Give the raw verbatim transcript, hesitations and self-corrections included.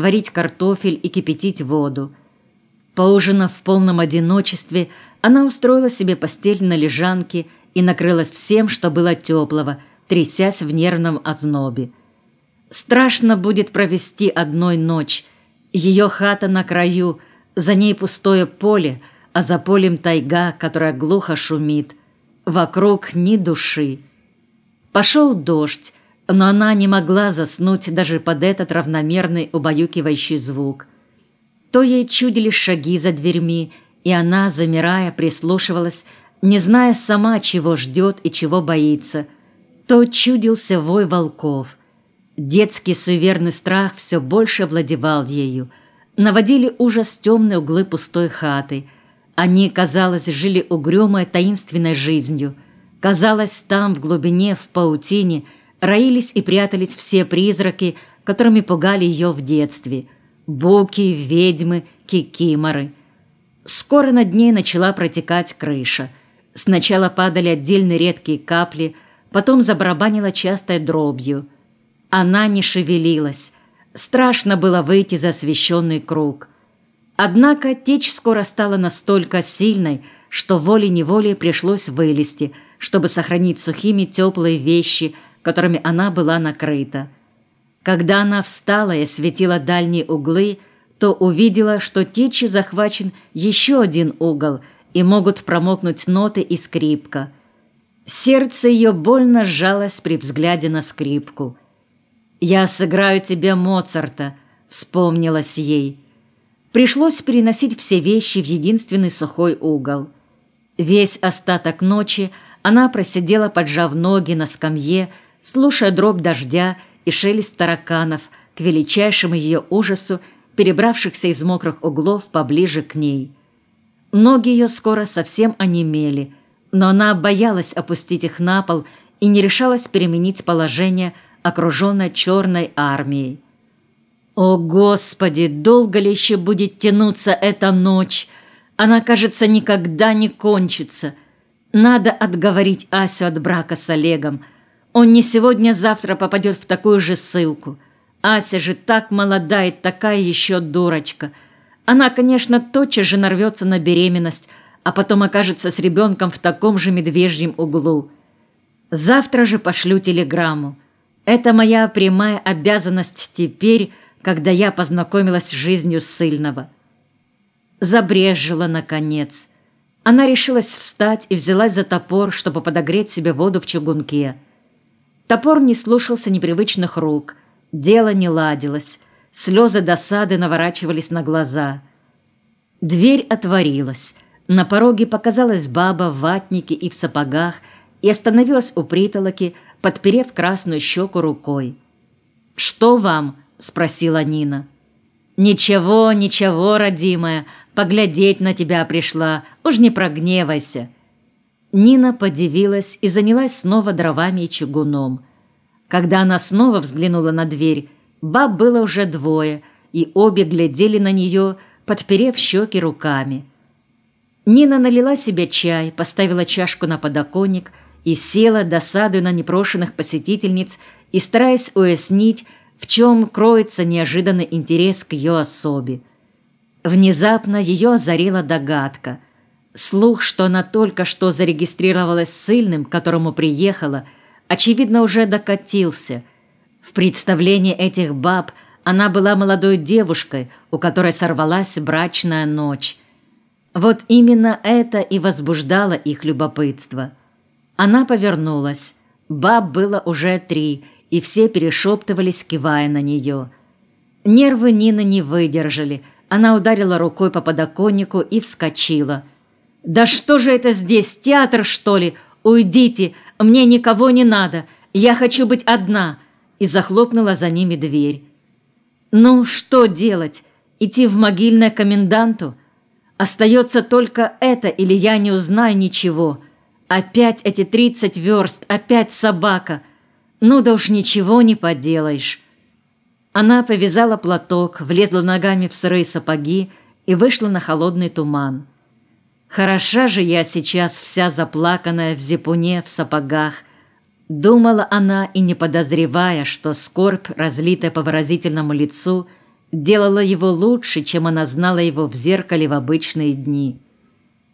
варить картофель и кипятить воду. Поужинав в полном одиночестве, она устроила себе постель на лежанке и накрылась всем, что было теплого, трясясь в нервном ознобе. Страшно будет провести одной ночь. Ее хата на краю, за ней пустое поле, а за полем тайга, которая глухо шумит. Вокруг ни души. Пошел дождь, но она не могла заснуть даже под этот равномерный убаюкивающий звук. То ей чудились шаги за дверьми, и она, замирая, прислушивалась, не зная сама, чего ждет и чего боится. То чудился вой волков. Детский суеверный страх все больше владевал ею. Наводили ужас темные углы пустой хаты. Они, казалось, жили угрюмой таинственной жизнью. Казалось, там, в глубине, в паутине, роились и прятались все призраки, которыми пугали ее в детстве. Буки, ведьмы, кикиморы. Скоро над ней начала протекать крыша. Сначала падали отдельные редкие капли, потом забарабанила частой дробью. Она не шевелилась. Страшно было выйти за освещенный круг. Однако течь скоро стала настолько сильной, что волей-неволей пришлось вылезти, чтобы сохранить сухими теплые вещи, которыми она была накрыта. Когда она встала и осветила дальние углы, то увидела, что течью захвачен еще один угол, и могут промокнуть ноты и скрипка. Сердце ее больно сжалось при взгляде на скрипку. «Я сыграю тебе Моцарта», — вспомнилось ей. Пришлось переносить все вещи в единственный сухой угол. Весь остаток ночи она просидела, поджав ноги на скамье, слушая дробь дождя и шелест тараканов, к величайшему ее ужасу, перебравшихся из мокрых углов поближе к ней. Ноги ее скоро совсем онемели, но она боялась опустить их на пол и не решалась переменить положение, окруженной черной армией. О, Господи, долго ли еще будет тянуться эта ночь? Она, кажется, никогда не кончится. Надо отговорить Асю от брака с Олегом. Он не сегодня-завтра попадет в такую же ссылку. Ася же так молода и такая еще дурочка. Она, конечно, тотчас же нарвется на беременность, а потом окажется с ребенком в таком же медвежьем углу. Завтра же пошлю телеграмму. Это моя прямая обязанность теперь, когда я познакомилась с жизнью ссыльного. Забрезжило, наконец. Она решилась встать и взялась за топор, чтобы подогреть себе воду в чугунке. Топор не слушался непривычных рук, дело не ладилось, слезы досады наворачивались на глаза. Дверь отворилась. На пороге показалась баба в ватнике и в сапогах и остановилась у притолоки, подперев красную щеку рукой. «Что вам?» — спросила Нина. «Ничего, ничего, родимая, поглядеть на тебя пришла, уж не прогневайся». Нина подивилась и занялась снова дровами и чугуном. Когда она снова взглянула на дверь, баб было уже двое, и обе глядели на нее, подперев щеки руками. Нина налила себе чай, поставила чашку на подоконник и села, досадуя на непрошенных посетительниц и стараясь уяснить, в чем кроется неожиданный интерес к ее особе. Внезапно ее озарила догадка. Слух, что она только что зарегистрировалась ссыльным, к которому приехала, очевидно, уже докатился. В представлении этих баб она была молодой девушкой, у которой сорвалась брачная ночь. Вот именно это и возбуждало их любопытство. Она повернулась. Баб было уже три, и все перешептывались, кивая на нее. Нервы Нины не выдержали. Она ударила рукой по подоконнику и вскочила. «Да что же это здесь, театр, что ли? Уйдите, мне никого не надо, я хочу быть одна!» И захлопнула за ними дверь. «Ну, что делать? Идти в могильное коменданту? Остается только это, или я не узнаю ничего. Опять эти тридцать верст, опять собака. Ну да уж ничего не поделаешь». Она повязала платок, влезла ногами в сырые сапоги и вышла на холодный туман. «Хороша же я сейчас вся заплаканная в зипуне, в сапогах», — думала она, и не подозревая, что скорбь, разлитая по выразительному лицу, делала его лучше, чем она знала его в зеркале в обычные дни.